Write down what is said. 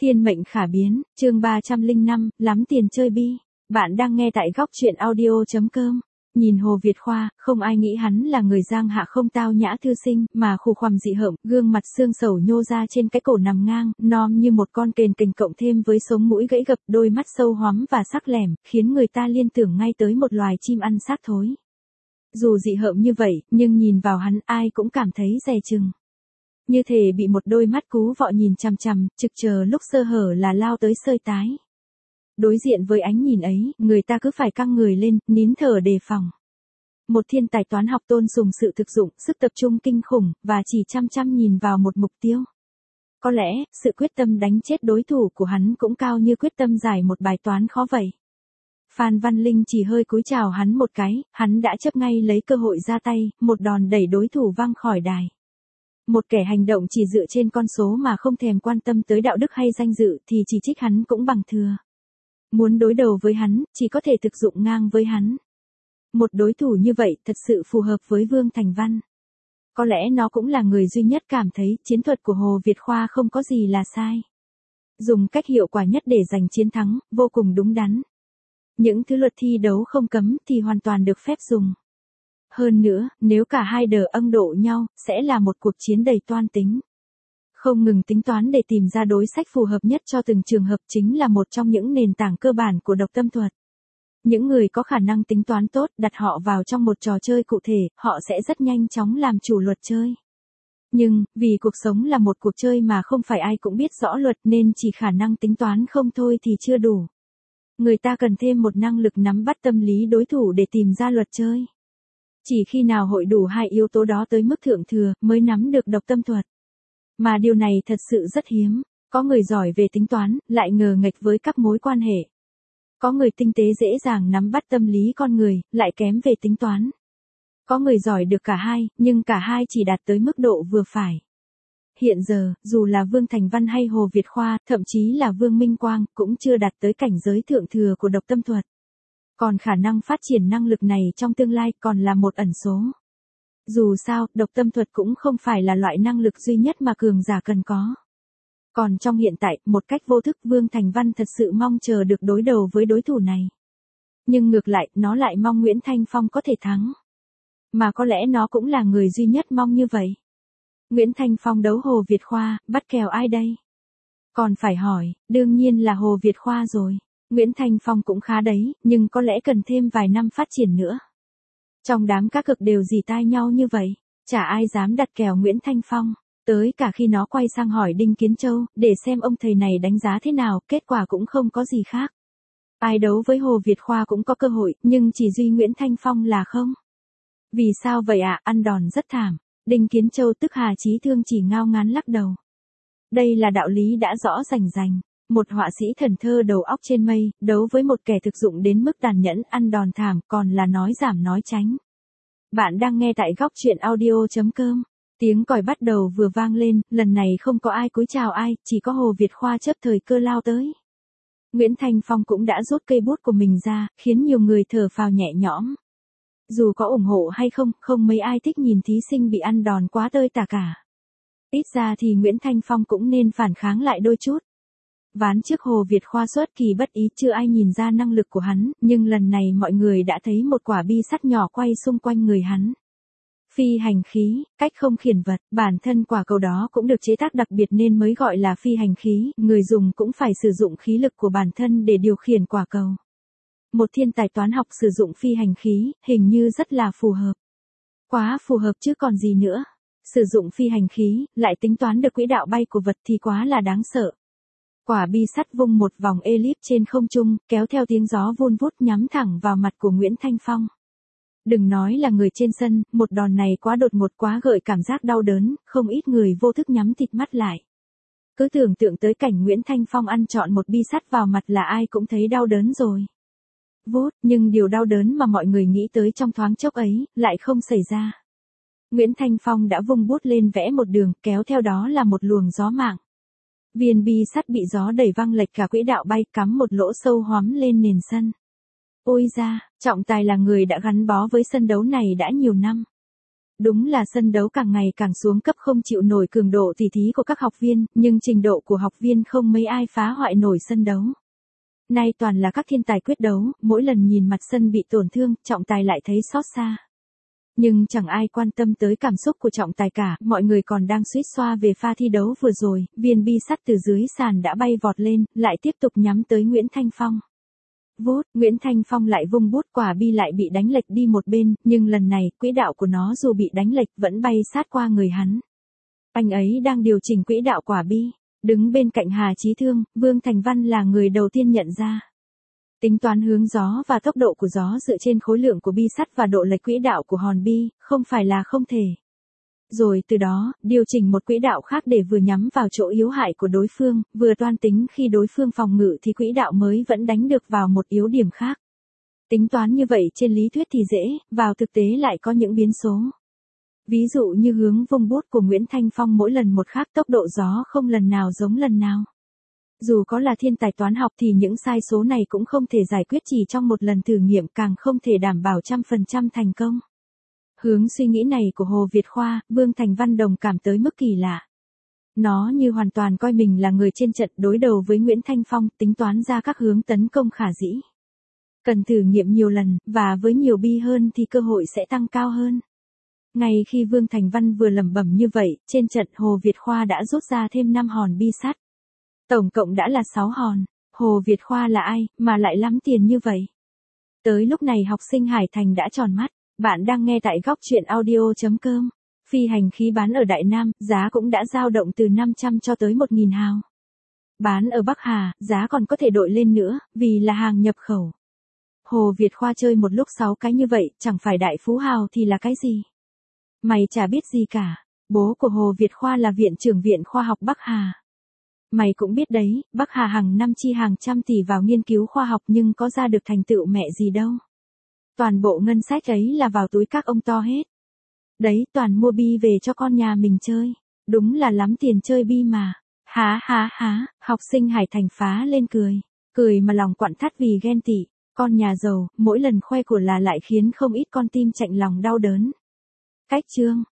Thiên mệnh khả biến, chương 305, lắm tiền chơi bi. Bạn đang nghe tại góc truyện audio.com. Nhìn Hồ Việt Khoa, không ai nghĩ hắn là người giang hạ không tao nhã thư sinh, mà khù khoằm dị hợm, gương mặt xương sầu nhô ra trên cái cổ nằm ngang, nom như một con kền kình cộng thêm với sống mũi gãy gập, đôi mắt sâu hoắm và sắc lẻm, khiến người ta liên tưởng ngay tới một loài chim ăn xác thối. Dù dị hợm như vậy, nhưng nhìn vào hắn ai cũng cảm thấy dè chừng. Như thể bị một đôi mắt cú vọ nhìn chằm chằm, trực chờ lúc sơ hở là lao tới sơi tái. Đối diện với ánh nhìn ấy, người ta cứ phải căng người lên, nín thở đề phòng. Một thiên tài toán học tôn sùng sự thực dụng, sức tập trung kinh khủng, và chỉ chăm chăm nhìn vào một mục tiêu. Có lẽ, sự quyết tâm đánh chết đối thủ của hắn cũng cao như quyết tâm giải một bài toán khó vậy. Phan Văn Linh chỉ hơi cúi chào hắn một cái, hắn đã chấp ngay lấy cơ hội ra tay, một đòn đẩy đối thủ văng khỏi đài. Một kẻ hành động chỉ dựa trên con số mà không thèm quan tâm tới đạo đức hay danh dự thì chỉ trích hắn cũng bằng thừa. Muốn đối đầu với hắn, chỉ có thể thực dụng ngang với hắn. Một đối thủ như vậy thật sự phù hợp với Vương Thành Văn. Có lẽ nó cũng là người duy nhất cảm thấy chiến thuật của Hồ Việt Khoa không có gì là sai. Dùng cách hiệu quả nhất để giành chiến thắng, vô cùng đúng đắn. Những thứ luật thi đấu không cấm thì hoàn toàn được phép dùng. Hơn nữa, nếu cả hai đờ âng độ nhau, sẽ là một cuộc chiến đầy toan tính. Không ngừng tính toán để tìm ra đối sách phù hợp nhất cho từng trường hợp chính là một trong những nền tảng cơ bản của độc tâm thuật. Những người có khả năng tính toán tốt đặt họ vào trong một trò chơi cụ thể, họ sẽ rất nhanh chóng làm chủ luật chơi. Nhưng, vì cuộc sống là một cuộc chơi mà không phải ai cũng biết rõ luật nên chỉ khả năng tính toán không thôi thì chưa đủ. Người ta cần thêm một năng lực nắm bắt tâm lý đối thủ để tìm ra luật chơi. Chỉ khi nào hội đủ hai yếu tố đó tới mức thượng thừa mới nắm được độc tâm thuật. Mà điều này thật sự rất hiếm, có người giỏi về tính toán, lại ngờ nghệch với các mối quan hệ. Có người tinh tế dễ dàng nắm bắt tâm lý con người, lại kém về tính toán. Có người giỏi được cả hai, nhưng cả hai chỉ đạt tới mức độ vừa phải. Hiện giờ, dù là Vương Thành Văn hay Hồ Việt Khoa, thậm chí là Vương Minh Quang, cũng chưa đạt tới cảnh giới thượng thừa của độc tâm thuật. Còn khả năng phát triển năng lực này trong tương lai còn là một ẩn số. Dù sao, độc tâm thuật cũng không phải là loại năng lực duy nhất mà cường giả cần có. Còn trong hiện tại, một cách vô thức Vương Thành Văn thật sự mong chờ được đối đầu với đối thủ này. Nhưng ngược lại, nó lại mong Nguyễn Thanh Phong có thể thắng. Mà có lẽ nó cũng là người duy nhất mong như vậy. Nguyễn Thanh Phong đấu Hồ Việt Khoa, bắt kèo ai đây? Còn phải hỏi, đương nhiên là Hồ Việt Khoa rồi. Nguyễn Thanh Phong cũng khá đấy, nhưng có lẽ cần thêm vài năm phát triển nữa. Trong đám cá cược đều rỉ tai nhau như vậy, chả ai dám đặt kèo Nguyễn Thanh Phong. Tới cả khi nó quay sang hỏi Đinh Kiến Châu, để xem ông thầy này đánh giá thế nào, kết quả cũng không có gì khác. Ai đấu với Hồ Việt Khoa cũng có cơ hội, nhưng chỉ duy Nguyễn Thanh Phong là không. Vì sao vậy ạ? Ăn đòn rất thảm. Đinh Kiến Châu tức Hà Chí Thương chỉ ngao ngán lắc đầu. Đây là đạo lý đã rõ rành rành. Một họa sĩ thần thơ đầu óc trên mây, đấu với một kẻ thực dụng đến mức tàn nhẫn, ăn đòn thảm, còn là nói giảm nói tránh. Bạn đang nghe tại góc truyện audio.com. Tiếng còi bắt đầu vừa vang lên, lần này không có ai cúi chào ai, chỉ có Hồ Việt Khoa chớp thời cơ lao tới. Nguyễn Thanh Phong cũng đã rút cây bút của mình ra, khiến nhiều người thở phào nhẹ nhõm. Dù có ủng hộ hay không, không mấy ai thích nhìn thí sinh bị ăn đòn quá tơi tả cả. Ít ra thì Nguyễn Thanh Phong cũng nên phản kháng lại đôi chút. Ván trước Hồ Việt Khoa xuất kỳ bất ý chưa ai nhìn ra năng lực của hắn, nhưng lần này mọi người đã thấy một quả bi sắt nhỏ quay xung quanh người hắn. Phi hành khí, cách không khiển vật, bản thân quả cầu đó cũng được chế tác đặc biệt nên mới gọi là phi hành khí, người dùng cũng phải sử dụng khí lực của bản thân để điều khiển quả cầu. Một thiên tài toán học sử dụng phi hành khí, hình như rất là phù hợp. Quá phù hợp chứ còn gì nữa. Sử dụng phi hành khí, lại tính toán được quỹ đạo bay của vật thì quá là đáng sợ. Quả bi sắt vung một vòng elip trên không trung, kéo theo tiếng gió vun vút nhắm thẳng vào mặt của Nguyễn Thanh Phong. Đừng nói là người trên sân, một đòn này quá đột ngột quá gợi cảm giác đau đớn, không ít người vô thức nhắm thịt mắt lại. Cứ tưởng tượng tới cảnh Nguyễn Thanh Phong ăn trọn một bi sắt vào mặt là ai cũng thấy đau đớn rồi. Vút, nhưng điều đau đớn mà mọi người nghĩ tới trong thoáng chốc ấy, lại không xảy ra. Nguyễn Thanh Phong đã vung bút lên vẽ một đường, kéo theo đó là một luồng gió mạng. Viên bi sắt bị gió đẩy văng lệch cả quỹ đạo bay, cắm một lỗ sâu hoắm lên nền sân. Ôi da, trọng tài là người đã gắn bó với sân đấu này đã nhiều năm. Đúng là sân đấu càng ngày càng xuống cấp không chịu nổi cường độ tỉ thí của các học viên, nhưng trình độ của học viên không mấy ai phá hoại nổi sân đấu. Nay toàn là các thiên tài quyết đấu, mỗi lần nhìn mặt sân bị tổn thương, trọng tài lại thấy xót xa. Nhưng chẳng ai quan tâm tới cảm xúc của trọng tài cả, mọi người còn đang suýt xoa về pha thi đấu vừa rồi, viên bi sắt từ dưới sàn đã bay vọt lên, lại tiếp tục nhắm tới Nguyễn Thanh Phong. Vút, Nguyễn Thanh Phong lại vung bút, quả bi lại bị đánh lệch đi một bên, nhưng lần này, quỹ đạo của nó dù bị đánh lệch vẫn bay sát qua người hắn. Anh ấy đang điều chỉnh quỹ đạo quả bi. Đứng bên cạnh Hà Chí Thương, Vương Thành Văn là người đầu tiên nhận ra. Tính toán hướng gió và tốc độ của gió dựa trên khối lượng của bi sắt và độ lệch quỹ đạo của hòn bi, không phải là không thể. Rồi từ đó, điều chỉnh một quỹ đạo khác để vừa nhắm vào chỗ yếu hại của đối phương, vừa toan tính khi đối phương phòng ngự thì quỹ đạo mới vẫn đánh được vào một yếu điểm khác. Tính toán như vậy trên lý thuyết thì dễ, vào thực tế lại có những biến số. Ví dụ như hướng vung bút của Nguyễn Thanh Phong mỗi lần một khác, tốc độ gió không lần nào giống lần nào. Dù có là thiên tài toán học thì những sai số này cũng không thể giải quyết chỉ trong một lần thử nghiệm, càng không thể đảm bảo 100% thành công. Hướng suy nghĩ này của Hồ Việt Khoa, Vương Thành Văn đồng cảm tới mức kỳ lạ. Nó như hoàn toàn coi mình là người trên trận đối đầu với Nguyễn Thanh Phong, tính toán ra các hướng tấn công khả dĩ. Cần thử nghiệm nhiều lần, và với nhiều bi hơn thì cơ hội sẽ tăng cao hơn. Ngay khi Vương Thành Văn vừa lẩm bẩm như vậy, trên trận Hồ Việt Khoa đã rút ra thêm 5 hòn bi sắt. Tổng cộng đã là 6 hòn. Hồ Việt Khoa là ai, mà lại lắm tiền như vậy? Tới lúc này học sinh Hải Thành đã tròn mắt. Bạn đang nghe tại góc chuyện audio.com. Phi hành khí bán ở Đại Nam, giá cũng đã dao động từ 500 cho tới 1.000 hào. Bán ở Bắc Hà, giá còn có thể đội lên nữa, vì là hàng nhập khẩu. Hồ Việt Khoa chơi một lúc 6 cái như vậy, chẳng phải đại phú hào thì là cái gì? Mày chả biết gì cả. Bố của Hồ Việt Khoa là viện trưởng Viện Khoa học Bắc Hà. Mày cũng biết đấy, Bắc Hà hàng năm chi hàng trăm tỷ vào nghiên cứu khoa học nhưng có ra được thành tựu mẹ gì đâu. Toàn bộ ngân sách ấy là vào túi các ông to hết. Đấy, toàn mua bi về cho con nhà mình chơi. Đúng là lắm tiền chơi bi mà. Há há há, học sinh Hải Thành phá lên cười. Cười mà lòng quặn thắt vì ghen tị. Con nhà giàu, mỗi lần khoe của là lại khiến không ít con tim chạnh lòng đau đớn. Cách chương